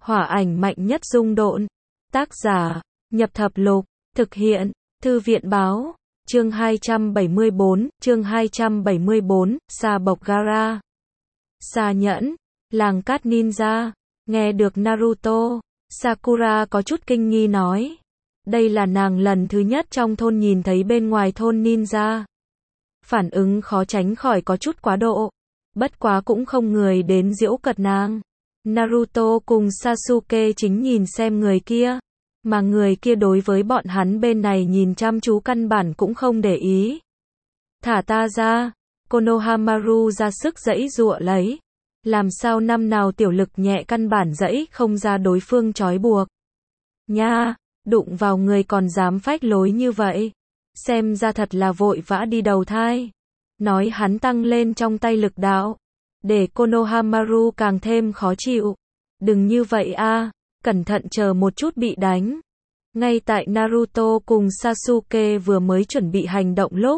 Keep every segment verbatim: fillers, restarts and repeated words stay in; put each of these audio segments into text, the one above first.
Hỏa ảnh mạnh nhất dung độn. Tác giả, Nhập Thập Lục. Thực hiện, Thư viện Báo. Chương hai trăm bảy mươi bốn, chương hai trăm bảy mươi bốn, Sa Bộc Gara. Sa Nhẫn, làng cát ninja. Nghe được Naruto, Sakura có chút kinh nghi nói. Đây là nàng lần thứ nhất trong thôn nhìn thấy bên ngoài thôn ninja. Phản ứng khó tránh khỏi có chút quá độ. Bất quá cũng không người đến giễu cợt nàng. Naruto cùng Sasuke chính nhìn xem người kia. Mà người kia đối với bọn hắn bên này nhìn chăm chú căn bản cũng không để ý. Thả ta ra. Konohamaru ra sức giãy giụa lấy. Làm sao năm nào tiểu lực nhẹ căn bản giãy không ra đối phương trói buộc. Nha, đụng vào người còn dám phách lối như vậy. Xem ra thật là vội vã đi đầu thai. Nói hắn tăng lên trong tay lực đạo. Để Konohamaru càng thêm khó chịu. Đừng như vậy a, cẩn thận chờ một chút bị đánh. Ngay tại Naruto cùng Sasuke vừa mới chuẩn bị hành động lúc.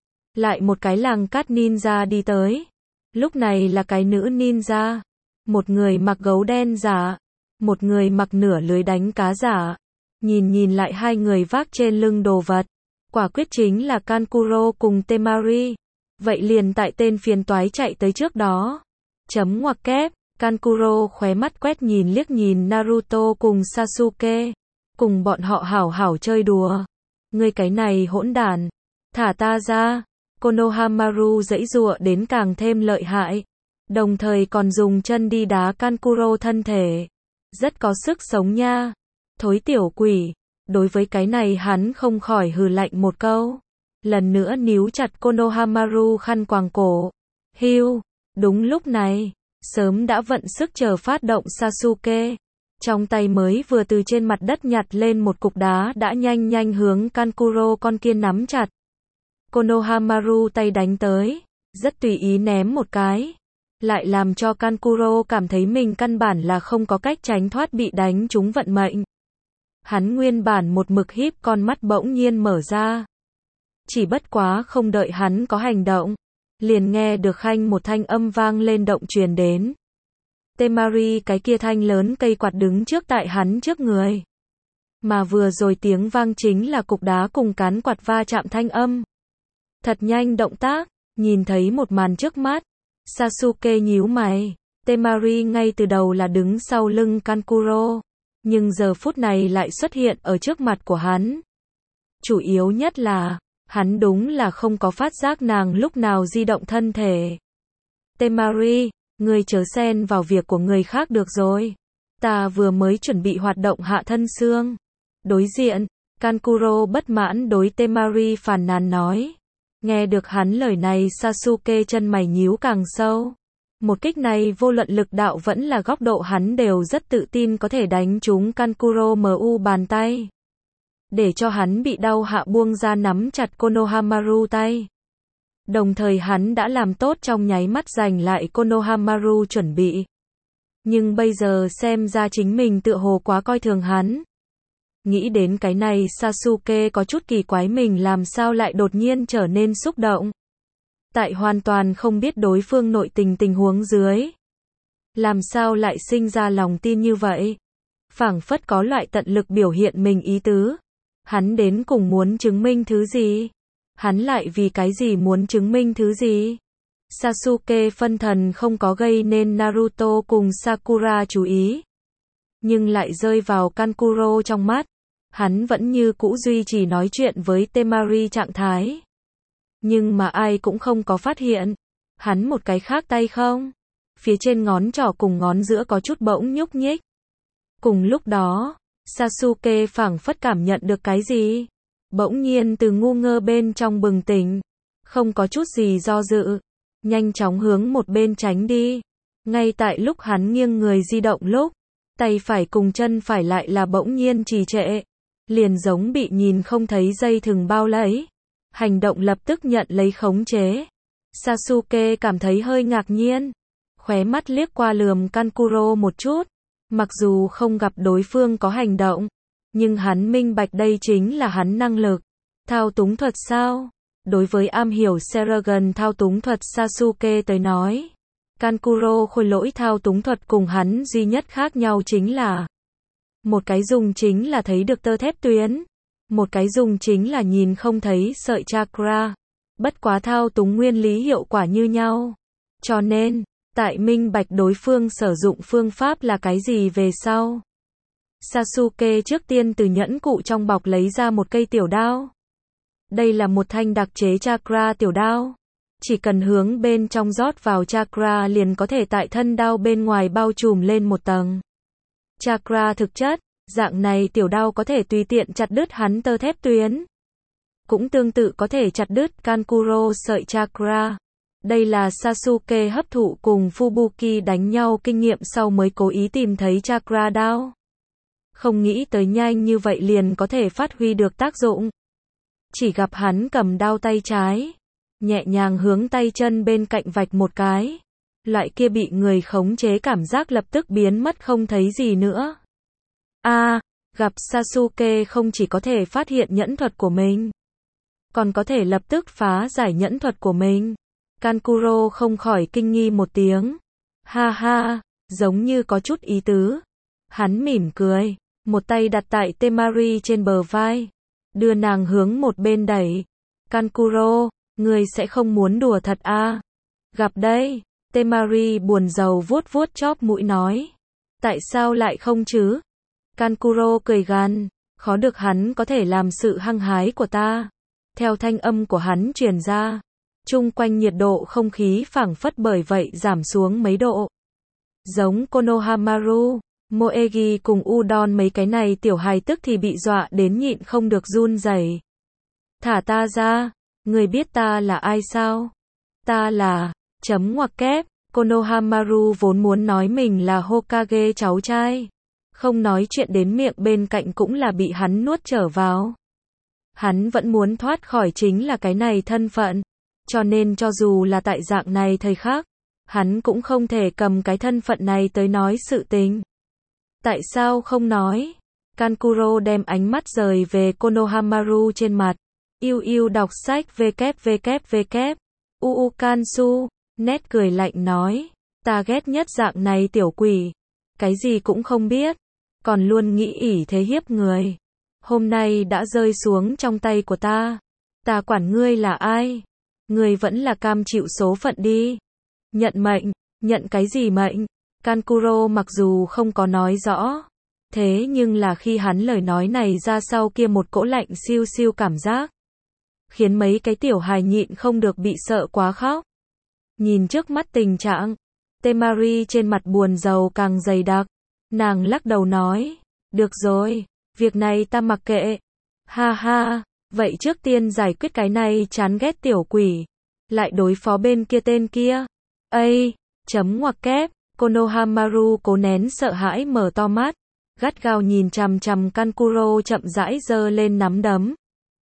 Lại một cái làng cát ninja đi tới. Lúc này là cái nữ ninja. Một người mặc gấu đen giả. Một người mặc nửa lưới đánh cá giả. Nhìn nhìn lại hai người vác trên lưng đồ vật. Quả quyết chính là Kankuro cùng Temari. Vậy liền tại tên phiền toái chạy tới trước đó. Chấm ngoặc kép. Kankuro khóe mắt quét nhìn liếc nhìn Naruto cùng Sasuke. Cùng bọn họ hảo hảo chơi đùa. Ngươi cái này hỗn đản. Thả ta ra. Konohamaru giãy giụa đến càng thêm lợi hại. Đồng thời còn dùng chân đi đá Kankuro thân thể. Rất có sức sống nha. Thối tiểu quỷ. Đối với cái này hắn không khỏi hừ lạnh một câu. Lần nữa níu chặt Konohamaru khăn quàng cổ. Hiu. Đúng lúc này. Sớm đã vận sức chờ phát động Sasuke. Trong tay mới vừa từ trên mặt đất nhặt lên một cục đá đã nhanh nhanh hướng Kankuro con kia nắm chặt. Konohamaru tay đánh tới. Rất tùy ý ném một cái. Lại làm cho Kankuro cảm thấy mình căn bản là không có cách tránh thoát bị đánh trúng vận mệnh. Hắn nguyên bản một mực híp con mắt bỗng nhiên mở ra. Chỉ bất quá không đợi hắn có hành động. Liền nghe được khanh một thanh âm vang lên động truyền đến. Temari cái kia thanh lớn cây quạt đứng trước tại hắn trước người. Mà vừa rồi tiếng vang chính là cục đá cùng cán quạt va chạm thanh âm. Thật nhanh động tác, nhìn thấy một màn trước mắt. Sasuke nhíu mày. Temari ngay từ đầu là đứng sau lưng Kankuro. Nhưng giờ phút này lại xuất hiện ở trước mặt của hắn. Chủ yếu nhất là, hắn đúng là không có phát giác nàng lúc nào di động thân thể. Temari, ngươi chớ xen vào việc của người khác được rồi. Ta vừa mới chuẩn bị hoạt động hạ thân xương. Đối diện, Kankuro bất mãn đối Temari phàn nàn nói. Nghe được hắn lời này Sasuke chân mày nhíu càng sâu. Một kích này vô luận lực đạo vẫn là góc độ hắn đều rất tự tin có thể đánh trúng Kankuro mu bàn tay. Để cho hắn bị đau hạ buông ra nắm chặt Konohamaru tay. Đồng thời hắn đã làm tốt trong nháy mắt giành lại Konohamaru chuẩn bị. Nhưng bây giờ xem ra chính mình tựa hồ quá coi thường hắn. Nghĩ đến cái này Sasuke có chút kỳ quái mình làm sao lại đột nhiên trở nên xúc động. Tại hoàn toàn không biết đối phương nội tình tình huống dưới. Làm sao lại sinh ra lòng tin như vậy? Phảng phất có loại tận lực biểu hiện mình ý tứ. Hắn đến cùng muốn chứng minh thứ gì? Hắn lại vì cái gì muốn chứng minh thứ gì? Sasuke phân thần không có gây nên Naruto cùng Sakura chú ý. Nhưng lại rơi vào Kankuro trong mắt. Hắn vẫn như cũ duy trì nói chuyện với Temari trạng thái. Nhưng mà ai cũng không có phát hiện. Hắn một cái khác tay không. Phía trên ngón trỏ cùng ngón giữa có chút bỗng nhúc nhích. Cùng lúc đó, Sasuke phảng phất cảm nhận được cái gì. Bỗng nhiên từ ngu ngơ bên trong bừng tỉnh. Không có chút gì do dự. Nhanh chóng hướng một bên tránh đi. Ngay tại lúc hắn nghiêng người di động lúc. Tay phải cùng chân phải lại là bỗng nhiên trì trệ. Liền giống bị nhìn không thấy dây thừng bao lấy. Hành động lập tức nhận lấy khống chế. Sasuke cảm thấy hơi ngạc nhiên. Khóe mắt liếc qua lườm Kankuro một chút. Mặc dù không gặp đối phương có hành động. Nhưng hắn minh bạch đây chính là hắn năng lực. Thao túng thuật sao? Đối với am hiểu Sharingan thao túng thuật Sasuke tới nói. Kankuro khôi lỗi thao túng thuật cùng hắn duy nhất khác nhau chính là một cái dùng chính là thấy được tơ thép tuyến, một cái dùng chính là nhìn không thấy sợi chakra. Bất quá thao túng nguyên lý hiệu quả như nhau. Cho nên, tại minh bạch đối phương sử dụng phương pháp là cái gì về sau, Sasuke trước tiên từ nhẫn cụ trong bọc lấy ra một cây tiểu đao. Đây là một thanh đặc chế chakra tiểu đao. Chỉ cần hướng bên trong rót vào chakra liền có thể tại thân đao bên ngoài bao trùm lên một tầng chakra thực chất. Dạng này tiểu đao có thể tùy tiện chặt đứt hắn tơ thép tuyến. Cũng tương tự có thể chặt đứt Kankuro sợi chakra. Đây là Sasuke hấp thụ cùng Fubuki đánh nhau kinh nghiệm sau mới cố ý tìm thấy chakra đao. Không nghĩ tới nhanh như vậy liền có thể phát huy được tác dụng. Chỉ gặp hắn cầm đao tay trái, nhẹ nhàng hướng tay chân bên cạnh vạch một cái. Loại kia bị người khống chế cảm giác lập tức biến mất không thấy gì nữa. A, à, gặp Sasuke không chỉ có thể phát hiện nhẫn thuật của mình, còn có thể lập tức phá giải nhẫn thuật của mình. Kankuro không khỏi kinh nghi một tiếng. Ha ha, giống như có chút ý tứ. Hắn mỉm cười, một tay đặt tại Temari trên bờ vai, đưa nàng hướng một bên đẩy. Kankuro, ngươi sẽ không muốn đùa thật à? Gặp đây, Temari buồn rầu vuốt vuốt chóp mũi nói. Tại sao lại không chứ? Kankuro cười gằn, khó được hắn có thể làm sự hăng hái của ta. Theo thanh âm của hắn truyền ra, chung quanh nhiệt độ không khí phảng phất bởi vậy giảm xuống mấy độ. Giống Konohamaru, Moegi cùng Udon mấy cái này tiểu hài tức thì bị dọa đến nhịn không được run rẩy. Thả ta ra, người biết ta là ai sao? Ta là, chấm ngoặc kép, Konohamaru vốn muốn nói mình là Hokage cháu trai. Không nói chuyện đến miệng bên cạnh cũng là bị hắn nuốt trở vào. Hắn vẫn muốn thoát khỏi chính là cái này thân phận. Cho nên cho dù là tại dạng này thời khắc, hắn cũng không thể cầm cái thân phận này tới nói sự tình. Tại sao không nói? Kankuro đem ánh mắt rời về Konohamaru trên mặt. Yêu yêu đọc sách www. Uu Kansu, nét cười lạnh nói. Ta ghét nhất dạng này tiểu quỷ. Cái gì cũng không biết. Còn luôn nghĩ ỷ thế hiếp người. Hôm nay đã rơi xuống trong tay của ta. Ta quản ngươi là ai? Ngươi vẫn là cam chịu số phận đi. Nhận mệnh, nhận cái gì mệnh? Kankuro mặc dù không có nói rõ. Thế nhưng là khi hắn lời nói này ra sau kia một cỗ lạnh siêu siêu cảm giác. Khiến mấy cái tiểu hài nhịn không được bị sợ quá khóc. Nhìn trước mắt tình trạng, Temari trên mặt buồn rầu càng dày đặc. Nàng lắc đầu nói, được rồi, việc này ta mặc kệ. Ha ha, vậy trước tiên giải quyết cái này chán ghét tiểu quỷ. Lại đối phó bên kia tên kia. Ây, chấm ngoặc kép, Konohamaru cố nén sợ hãi mở to mắt. Gắt gao nhìn chằm chằm Kankuro chậm rãi giơ lên nắm đấm.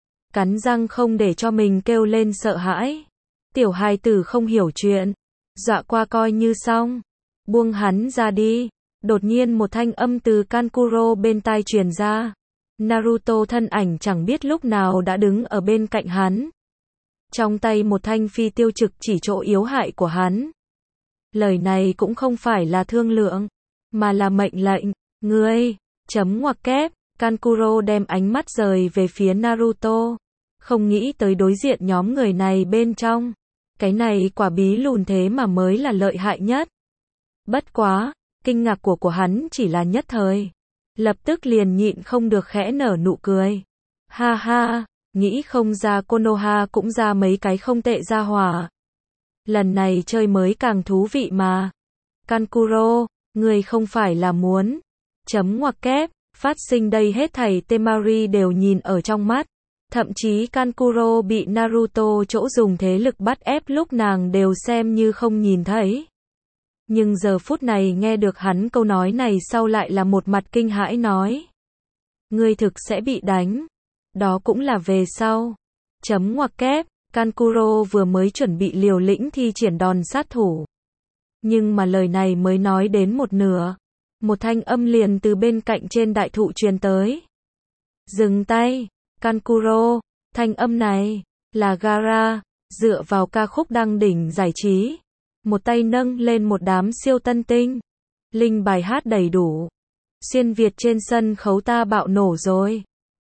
Cắn răng không để cho mình kêu lên sợ hãi. Tiểu hài tử không hiểu chuyện. Dọa qua coi như xong. Buông hắn ra đi. Đột nhiên một thanh âm từ Kankuro bên tai truyền ra. Naruto thân ảnh chẳng biết lúc nào đã đứng ở bên cạnh hắn. Trong tay một thanh phi tiêu trực chỉ chỗ yếu hại của hắn. Lời này cũng không phải là thương lượng, mà là mệnh lệnh. Ngươi, chấm ngoặc kép, Kankuro đem ánh mắt rời về phía Naruto. Không nghĩ tới đối diện nhóm người này bên trong. Cái này quả bí lùn thế mà mới là lợi hại nhất. Bất quá, kinh ngạc của của hắn chỉ là nhất thời. Lập tức liền nhịn không được khẽ nở nụ cười. Ha ha, nghĩ không ra Konoha cũng ra mấy cái không tệ ra hỏa. Lần này chơi mới càng thú vị mà. Kankuro, người không phải là muốn. Chấm ngoặc kép, phát sinh đây hết thảy Temari đều nhìn ở trong mắt. Thậm chí Kankuro bị Naruto chỗ dùng thế lực bắt ép lúc nàng đều xem như không nhìn thấy. Nhưng giờ phút này nghe được hắn câu nói này sau lại là một mặt kinh hãi nói. Ngươi thực sẽ bị đánh. Đó cũng là về sau. Chấm ngoặc kép, Kankuro vừa mới chuẩn bị liều lĩnh thi triển đòn sát thủ. Nhưng mà lời này mới nói đến một nửa. Một thanh âm liền từ bên cạnh trên đại thụ truyền tới. Dừng tay, Kankuro, thanh âm này, là Gaara, dựa vào ca khúc đăng đỉnh giải trí. một tay nâng lên một đám siêu tân tinh. Linh bài hát đầy đủ. Xuyên Việt trên sân khấu ta bạo nổ rồi.